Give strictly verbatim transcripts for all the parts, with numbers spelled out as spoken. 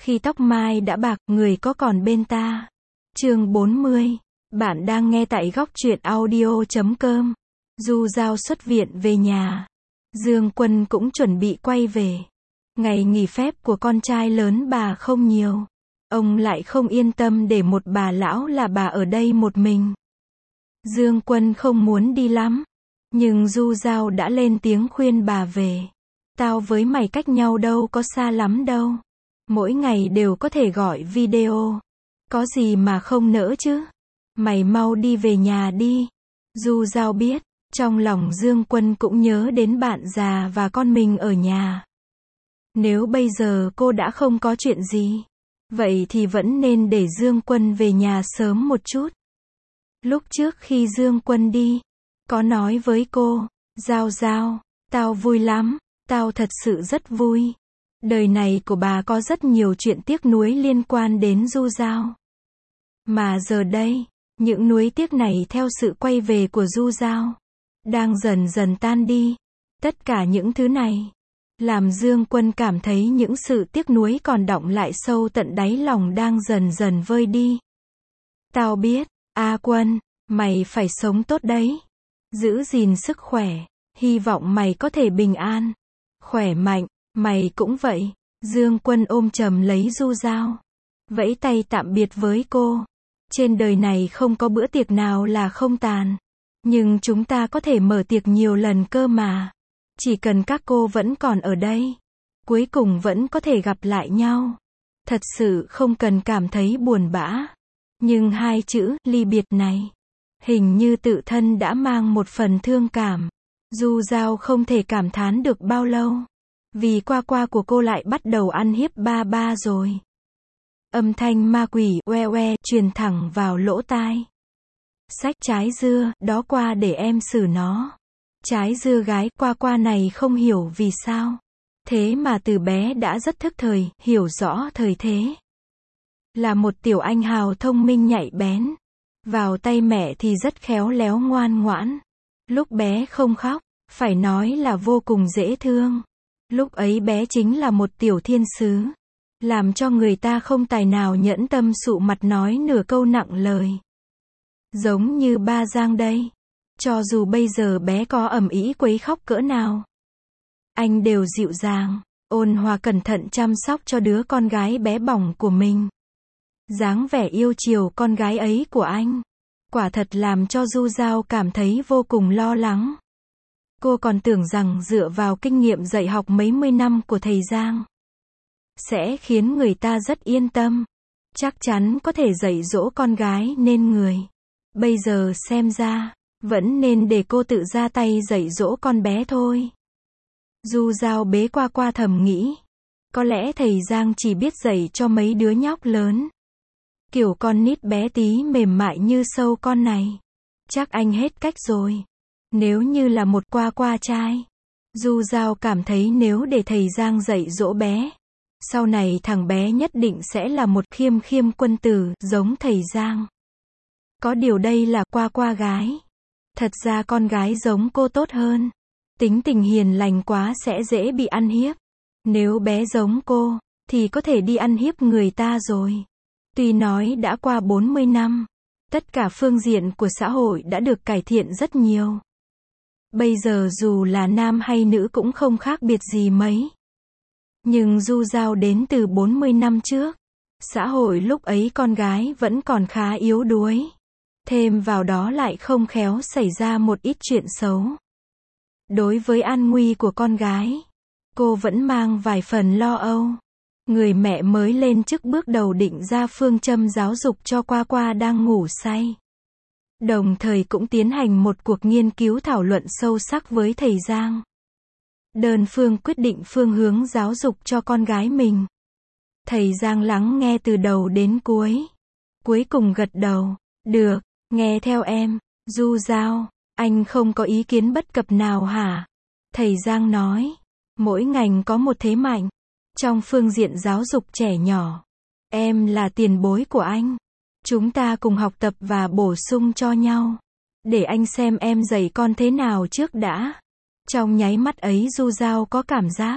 Khi tóc mai đã bạc, người có còn bên ta. Chương bốn mươi. Bạn đang nghe tại góc truyện audio chấm com. Du Giao xuất viện về nhà. Dương Quân cũng chuẩn bị quay về. Ngày nghỉ phép của con trai lớn bà không nhiều. Ông lại không yên tâm để một bà lão là bà ở đây một mình. Dương Quân không muốn đi lắm. Nhưng Du Giao đã lên tiếng khuyên bà về. Tao với mày cách nhau đâu có xa lắm đâu. Mỗi ngày đều có thể gọi video. Có gì mà không nỡ chứ. Mày mau đi về nhà đi. Du Giao biết, trong lòng Dương Quân cũng nhớ đến bạn già và con mình ở nhà. Nếu bây giờ cô đã không có chuyện gì, vậy thì vẫn nên để Dương Quân về nhà sớm một chút. Lúc trước khi Dương Quân đi, có nói với cô, Giao Giao, tao vui lắm, tao thật sự rất vui. Đời này của bà có rất nhiều chuyện tiếc nuối liên quan đến Du Giao. Mà giờ đây, những nuối tiếc này theo sự quay về của Du Giao, đang dần dần tan đi. Tất cả những thứ này, làm Dương Quân cảm thấy những sự tiếc nuối còn đọng lại sâu tận đáy lòng đang dần dần vơi đi. Tao biết, A Quân, mày phải sống tốt đấy. Giữ gìn sức khỏe, hy vọng mày có thể bình an, khỏe mạnh, mày cũng vậy. Dương Quân ôm chầm lấy Du Giao, vẫy tay tạm biệt với cô. Trên đời này không có bữa tiệc nào là không tàn. Nhưng chúng ta có thể mở tiệc nhiều lần cơ mà. Chỉ cần các cô vẫn còn ở đây, cuối cùng vẫn có thể gặp lại nhau. Thật sự không cần cảm thấy buồn bã. Nhưng hai chữ ly biệt này, hình như tự thân đã mang một phần thương cảm. Du Giao không thể cảm thán được bao lâu. Vì qua qua của cô lại bắt đầu ăn hiếp ba ba rồi. Âm thanh ma quỷ oe oe truyền thẳng vào lỗ tai. Xách trái dưa, đó qua để em xử nó. Trái dưa gái, qua qua này không hiểu vì sao. Thế mà từ bé đã rất thức thời, hiểu rõ thời thế. Là một tiểu anh hào thông minh nhạy bén. Vào tay mẹ thì rất khéo léo ngoan ngoãn. Lúc bé không khóc, phải nói là vô cùng dễ thương. Lúc ấy bé chính là một tiểu thiên sứ. Làm cho người ta không tài nào nhẫn tâm sụ mặt nói nửa câu nặng lời. Giống như ba Giang đây. Cho dù bây giờ bé có ầm ĩ quấy khóc cỡ nào, anh đều dịu dàng, ôn hòa cẩn thận chăm sóc cho đứa con gái bé bỏng của mình. Dáng vẻ yêu chiều con gái ấy của anh, quả thật làm cho Du Giao cảm thấy vô cùng lo lắng. Cô còn tưởng rằng dựa vào kinh nghiệm dạy học mấy mươi năm của thầy Giang, sẽ khiến người ta rất yên tâm. Chắc chắn có thể dạy dỗ con gái nên người. Bây giờ xem ra, vẫn nên để cô tự ra tay dạy dỗ con bé thôi. Du Giao bế qua qua thầm nghĩ. Có lẽ thầy Giang chỉ biết dạy cho mấy đứa nhóc lớn. Kiểu con nít bé tí mềm mại như sâu con này. Chắc anh hết cách rồi. Nếu như là một qua qua trai, Du Giao cảm thấy nếu để thầy Giang dạy dỗ bé, sau này thằng bé nhất định sẽ là một khiêm khiêm quân tử, giống thầy Giang. Có điều đây là qua qua gái. Thật ra con gái giống cô tốt hơn. Tính tình hiền lành quá sẽ dễ bị ăn hiếp. Nếu bé giống cô, thì có thể đi ăn hiếp người ta rồi. Tuy nói đã qua bốn mươi năm, tất cả phương diện của xã hội đã được cải thiện rất nhiều. Bây giờ dù là nam hay nữ cũng không khác biệt gì mấy. Nhưng Du Giao đến từ bốn mươi năm trước. Xã hội lúc ấy con gái vẫn còn khá yếu đuối. Thêm vào đó lại không khéo xảy ra một ít chuyện xấu. Đối với an nguy của con gái, cô vẫn mang vài phần lo âu. Người mẹ mới lên chức bước đầu định ra phương châm giáo dục cho qua qua đang ngủ say. Đồng thời cũng tiến hành một cuộc nghiên cứu thảo luận sâu sắc với thầy Giang. Đơn phương quyết định phương hướng giáo dục cho con gái mình. Thầy Giang lắng nghe từ đầu đến cuối. Cuối cùng gật đầu. Được, nghe theo em. Du Giao, anh không có ý kiến bất cập nào hả? Thầy Giang nói. Mỗi ngành có một thế mạnh. Trong phương diện giáo dục trẻ nhỏ, em là tiền bối của anh. Chúng ta cùng học tập và bổ sung cho nhau. Để anh xem em dạy con thế nào trước đã. Trong nháy mắt ấy Du Giao có cảm giác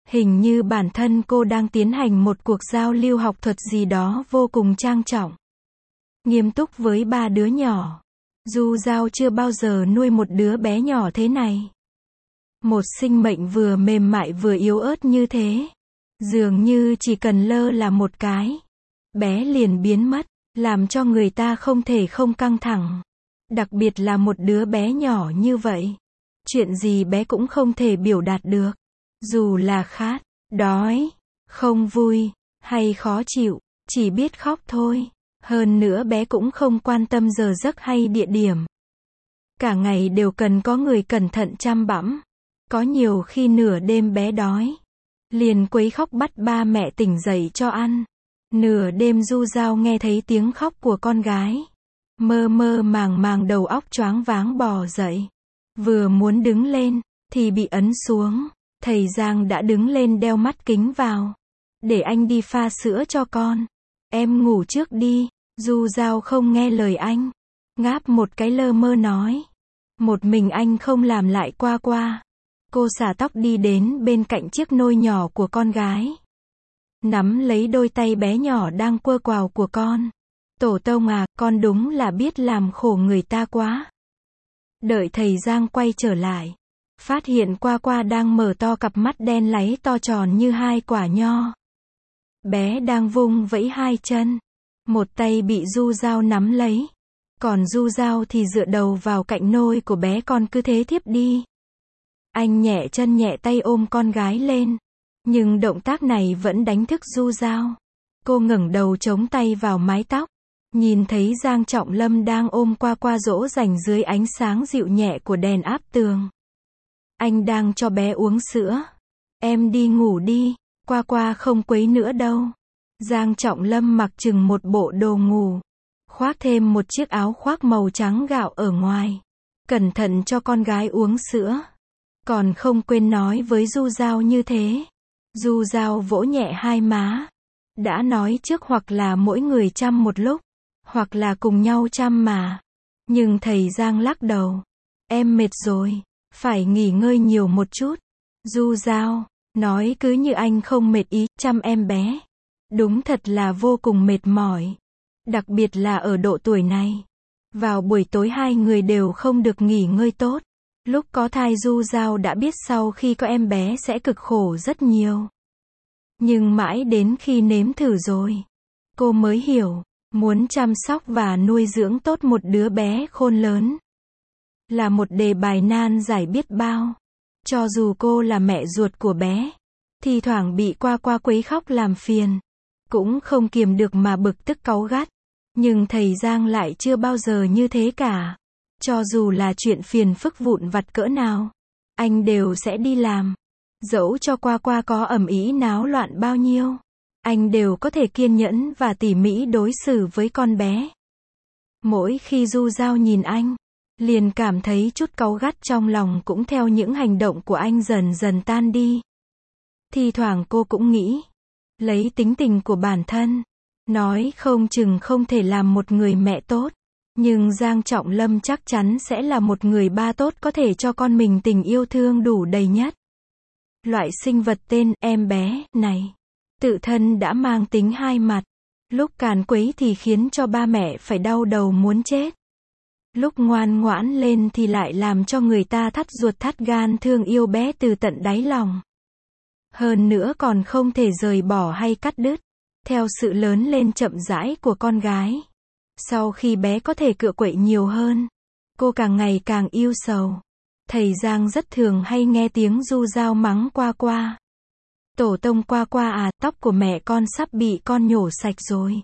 Hình như bản thân cô đang tiến hành một cuộc giao lưu học thuật gì đó vô cùng trang trọng, nghiêm túc với ba đứa nhỏ. Du Giao chưa bao giờ nuôi một đứa bé nhỏ thế này. Một sinh mệnh vừa mềm mại vừa yếu ớt như thế. Dường như chỉ cần lơ là một cái, bé liền biến mất, làm cho người ta không thể không căng thẳng. Đặc biệt là một đứa bé nhỏ như vậy. Chuyện gì bé cũng không thể biểu đạt được. Dù là khát, đói, không vui, hay khó chịu, chỉ biết khóc thôi. Hơn nữa bé cũng không quan tâm giờ giấc hay địa điểm. Cả ngày đều cần có người cẩn thận chăm bẵm. Có nhiều khi nửa đêm bé đói, liền quấy khóc bắt ba mẹ tỉnh dậy cho ăn. Nửa đêm Du Giao nghe thấy tiếng khóc của con gái. Mơ mơ màng màng đầu óc choáng váng bò dậy. Vừa muốn đứng lên, thì bị ấn xuống. Thầy Giang đã đứng lên đeo mắt kính vào. Để anh đi pha sữa cho con. Em ngủ trước đi. Du Giao không nghe lời anh. Ngáp một cái lơ mơ nói. Một mình anh không làm lại qua qua. Cô xả tóc đi đến bên cạnh chiếc nôi nhỏ của con gái. Nắm lấy đôi tay bé nhỏ đang quơ quào của con. Tổ tông à, con đúng là biết làm khổ người ta quá. Đợi thầy Giang quay trở lại. Phát hiện qua qua đang mở to cặp mắt đen láy to tròn như hai quả nho. Bé đang vung vẫy hai chân. Một tay bị Du Giao nắm lấy. Còn Du Giao thì dựa đầu vào cạnh nôi của bé con cứ thế thiếp đi. Anh nhẹ chân nhẹ tay ôm con gái lên. Nhưng động tác này vẫn đánh thức Du Giao. Cô ngẩng đầu chống tay vào mái tóc. Nhìn thấy Giang Trọng Lâm đang ôm qua qua dỗ dành dưới ánh sáng dịu nhẹ của đèn áp tường. Anh đang cho bé uống sữa. Em đi ngủ đi, qua qua không quấy nữa đâu. Giang Trọng Lâm mặc chừng một bộ đồ ngủ. Khoác thêm một chiếc áo khoác màu trắng gạo ở ngoài. Cẩn thận cho con gái uống sữa. Còn không quên nói với Du Giao như thế. Du Giao vỗ nhẹ hai má. Đã nói trước hoặc là mỗi người chăm một lúc. Hoặc là cùng nhau chăm mà. Nhưng thầy Giang lắc đầu. Em mệt rồi. Phải nghỉ ngơi nhiều một chút. Du Giao nói cứ như anh không mệt ý chăm em bé. Đúng thật là vô cùng mệt mỏi. Đặc biệt là ở độ tuổi này. Vào buổi tối hai người đều không được nghỉ ngơi tốt. Lúc có thai Du Giao đã biết sau khi có em bé sẽ cực khổ rất nhiều. Nhưng mãi đến khi nếm thử rồi, cô mới hiểu, muốn chăm sóc và nuôi dưỡng tốt một đứa bé khôn lớn là một đề bài nan giải biết bao. Cho dù cô là mẹ ruột của bé, thi thoảng bị qua qua quấy khóc làm phiền, cũng không kiềm được mà bực tức cáu gắt. Nhưng thầy Giang lại chưa bao giờ như thế cả. Cho dù là chuyện phiền phức vụn vặt cỡ nào, anh đều sẽ đi làm. Dẫu cho qua qua có ầm ĩ náo loạn bao nhiêu, anh đều có thể kiên nhẫn và tỉ mỉ đối xử với con bé. Mỗi khi Du Giao nhìn anh, liền cảm thấy chút cáu gắt trong lòng cũng theo những hành động của anh dần dần tan đi. Thi thoảng cô cũng nghĩ, lấy tính tình của bản thân, nói không chừng không thể làm một người mẹ tốt. Nhưng Giang Trọng Lâm chắc chắn sẽ là một người ba tốt có thể cho con mình tình yêu thương đủ đầy nhất. Loại sinh vật tên em bé này, tự thân đã mang tính hai mặt. Lúc càn quấy thì khiến cho ba mẹ phải đau đầu muốn chết. Lúc ngoan ngoãn lên thì lại làm cho người ta thắt ruột thắt gan thương yêu bé từ tận đáy lòng. Hơn nữa còn không thể rời bỏ hay cắt đứt. Theo sự lớn lên chậm rãi của con gái. Sau khi bé có thể cựa quậy nhiều hơn, cô càng ngày càng yêu sầu. Thầy Giang rất thường hay nghe tiếng Du Giao mắng qua qua. Tổ tông qua qua à, tóc của mẹ con sắp bị con nhổ sạch rồi.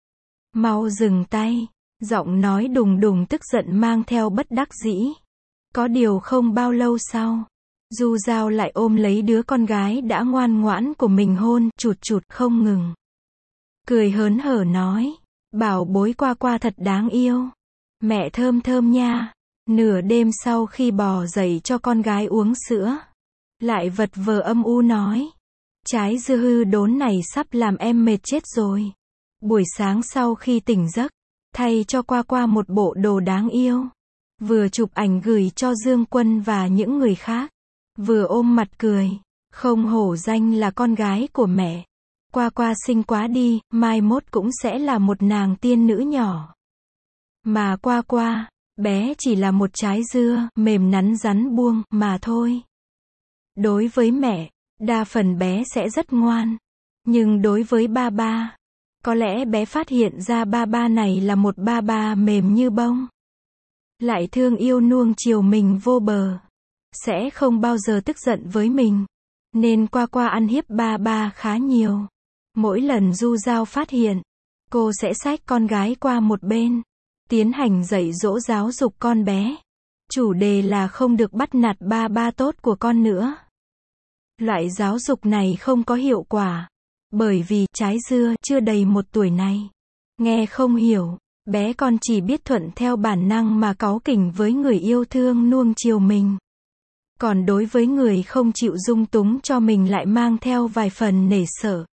Mau dừng tay. Giọng nói đùng đùng tức giận mang theo bất đắc dĩ. Có điều không bao lâu sau, Du Giao lại ôm lấy đứa con gái đã ngoan ngoãn của mình hôn, chụt chụt không ngừng. Cười hớn hở nói, bảo bối qua qua thật đáng yêu. Mẹ thơm thơm nha. Nửa đêm sau khi bò dậy cho con gái uống sữa, lại vật vờ âm u nói, trái dưa hư đốn này sắp làm em mệt chết rồi. Buổi sáng sau khi tỉnh giấc, thay cho qua qua một bộ đồ đáng yêu. Vừa chụp ảnh gửi cho Dương Quân và những người khác. Vừa ôm mặt cười. Không hổ danh là con gái của mẹ. Qua Qua xinh quá đi, mai mốt cũng sẽ là một nàng tiên nữ nhỏ. Mà Qua Qua, bé chỉ là một trái dưa, mềm nắn rắn buông, mà thôi. Đối với mẹ, đa phần bé sẽ rất ngoan. Nhưng đối với ba ba, có lẽ bé phát hiện ra ba ba này là một ba ba mềm như bông. Lại thương yêu nuông chiều mình vô bờ. Sẽ không bao giờ tức giận với mình. Nên Qua Qua ăn hiếp ba ba khá nhiều. Mỗi lần Du Giao phát hiện, cô sẽ xách con gái qua một bên, tiến hành dạy dỗ giáo dục con bé. Chủ đề là không được bắt nạt ba ba tốt của con nữa. Loại giáo dục này không có hiệu quả. Bởi vì trái dưa chưa đầy một tuổi này, nghe không hiểu, bé con chỉ biết thuận theo bản năng mà cáu kỉnh với người yêu thương nuông chiều mình. Còn đối với người không chịu dung túng cho mình lại mang theo vài phần nể sợ.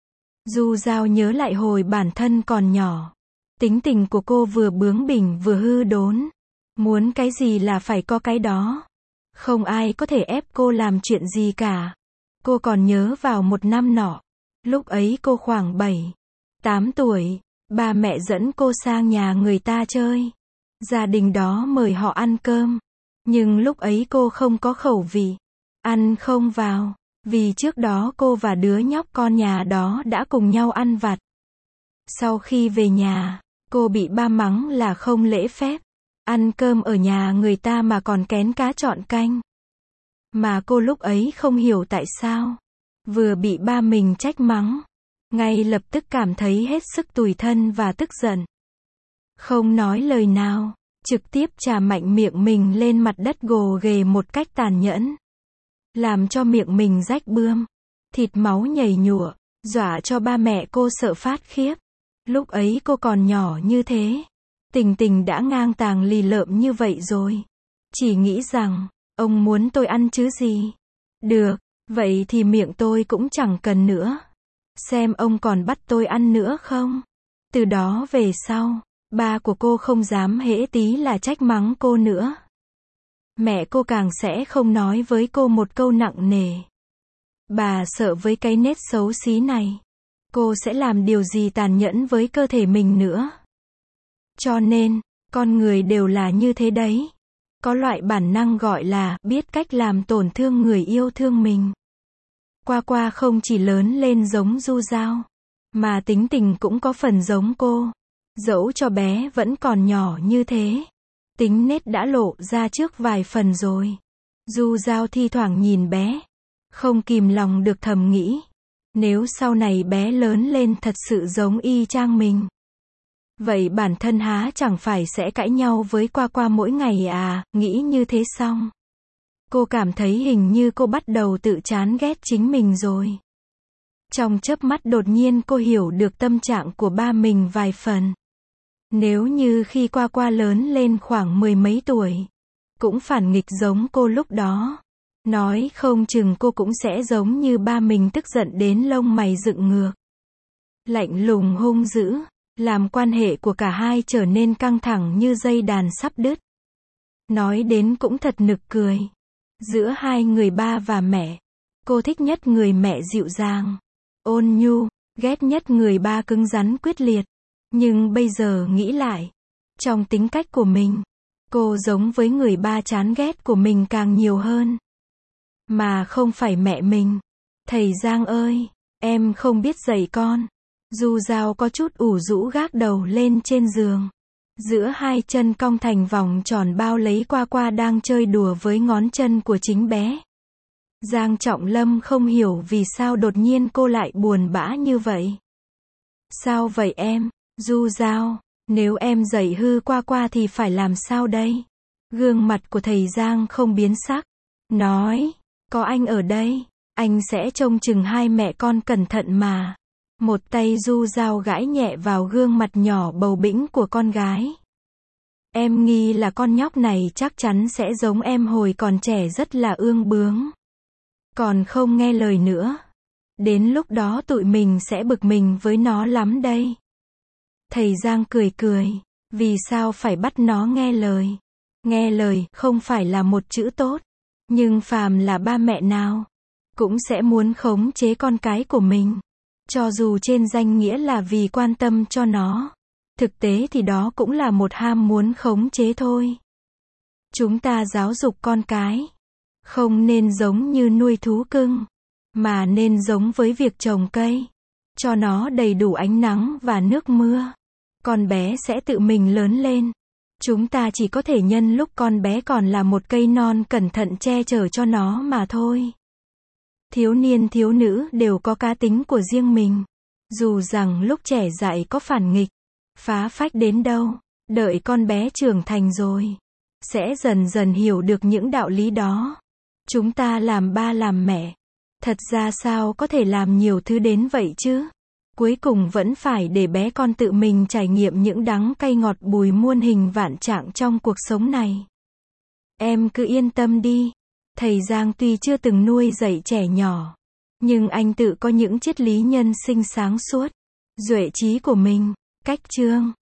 Du Giao nhớ lại hồi bản thân còn nhỏ. Tính tình của cô vừa bướng bỉnh vừa hư đốn. Muốn cái gì là phải có cái đó. Không ai có thể ép cô làm chuyện gì cả. Cô còn nhớ vào một năm nọ. Lúc ấy cô khoảng bảy, tám tuổi. Ba mẹ dẫn cô sang nhà người ta chơi. Gia đình đó mời họ ăn cơm. Nhưng lúc ấy cô không có khẩu vị. Ăn không vào. Vì trước đó cô và đứa nhóc con nhà đó đã cùng nhau ăn vặt. Sau khi về nhà, cô bị ba mắng là không lễ phép. Ăn cơm ở nhà người ta mà còn kén cá chọn canh. Mà cô lúc ấy không hiểu tại sao. Vừa bị ba mình trách mắng. Ngay lập tức cảm thấy hết sức tủi thân và tức giận. Không nói lời nào. Trực tiếp chà mạnh miệng mình lên mặt đất gồ ghề một cách tàn nhẫn. Làm cho miệng mình rách bươm. Thịt máu nhầy nhụa. Dọa cho ba mẹ cô sợ phát khiếp. Lúc ấy cô còn nhỏ như thế. Tình tình đã ngang tàng lì lợm như vậy rồi. Chỉ nghĩ rằng, ông muốn tôi ăn chứ gì. Được, vậy thì miệng tôi cũng chẳng cần nữa. Xem ông còn bắt tôi ăn nữa không? Từ đó về sau, ba của cô không dám hễ tí là trách mắng cô nữa. Mẹ cô càng sẽ không nói với cô một câu nặng nề. Bà sợ với cái nết xấu xí này, cô sẽ làm điều gì tàn nhẫn với cơ thể mình nữa. Cho nên, con người đều là như thế đấy. Có loại bản năng gọi là biết cách làm tổn thương người yêu thương mình. Qua Qua không chỉ lớn lên giống Du Giao, mà tính tình cũng có phần giống cô. Dẫu cho bé vẫn còn nhỏ như thế, tính nết đã lộ ra trước vài phần rồi. Du Giao thi thoảng nhìn bé, không kìm lòng được thầm nghĩ. Nếu sau này bé lớn lên thật sự giống y chang mình, vậy bản thân há chẳng phải sẽ cãi nhau với Qua Qua mỗi ngày à, nghĩ như thế xong. Cô cảm thấy hình như cô bắt đầu tự chán ghét chính mình rồi. Trong chớp mắt đột nhiên cô hiểu được tâm trạng của ba mình vài phần. Nếu như khi Qua Qua lớn lên khoảng mười mấy tuổi, cũng phản nghịch giống cô lúc đó, nói không chừng cô cũng sẽ giống như ba mình tức giận đến lông mày dựng ngược. Lạnh lùng hung dữ, làm quan hệ của cả hai trở nên căng thẳng như dây đàn sắp đứt. Nói đến cũng thật nực cười. Giữa hai người ba và mẹ, cô thích nhất người mẹ dịu dàng, ôn nhu, ghét nhất người ba cứng rắn quyết liệt. Nhưng bây giờ nghĩ lại, trong tính cách của mình, cô giống với người ba chán ghét của mình càng nhiều hơn. Mà không phải mẹ mình. Thầy Giang ơi, em không biết dạy con. Du Giao có chút ủ rũ gác đầu lên trên giường. Giữa hai chân cong thành vòng tròn bao lấy Qua Qua đang chơi đùa với ngón chân của chính bé. Giang Trọng Lâm không hiểu vì sao đột nhiên cô lại buồn bã như vậy. Sao vậy em? Du Giao, nếu em dạy hư Qua Qua thì phải làm sao đây? Gương mặt của thầy Giang không biến sắc. Nói, có anh ở đây, anh sẽ trông chừng hai mẹ con cẩn thận mà. Một tay Du Giao gãi nhẹ vào gương mặt nhỏ bầu bĩnh của con gái. Em nghi là con nhóc này chắc chắn sẽ giống em hồi còn trẻ rất là ương bướng. Còn không nghe lời nữa. Đến lúc đó tụi mình sẽ bực mình với nó lắm đây. Thầy Giang cười cười. Vì sao phải bắt nó nghe lời? Nghe lời không phải là một chữ tốt. Nhưng phàm là ba mẹ nào cũng sẽ muốn khống chế con cái của mình. Cho dù trên danh nghĩa là vì quan tâm cho nó, thực tế thì đó cũng là một ham muốn khống chế thôi. Chúng ta giáo dục con cái, không nên giống như nuôi thú cưng, mà nên giống với việc trồng cây. Cho nó đầy đủ ánh nắng và nước mưa. Con bé sẽ tự mình lớn lên. Chúng ta chỉ có thể nhân lúc con bé còn là một cây non cẩn thận che chở cho nó mà thôi. Thiếu niên thiếu nữ đều có cá tính của riêng mình. Dù rằng lúc trẻ dại có phản nghịch, phá phách đến đâu, đợi con bé trưởng thành rồi, sẽ dần dần hiểu được những đạo lý đó. Chúng ta làm ba làm mẹ, thật ra sao có thể làm nhiều thứ đến vậy chứ? Cuối cùng vẫn phải để bé con tự mình trải nghiệm những đắng cay ngọt bùi muôn hình vạn trạng trong cuộc sống này. Em cứ yên tâm đi. Thầy Giang tuy chưa từng nuôi dạy trẻ nhỏ, nhưng anh tự có những triết lý nhân sinh sáng suốt, duệ trí của mình. Cách chương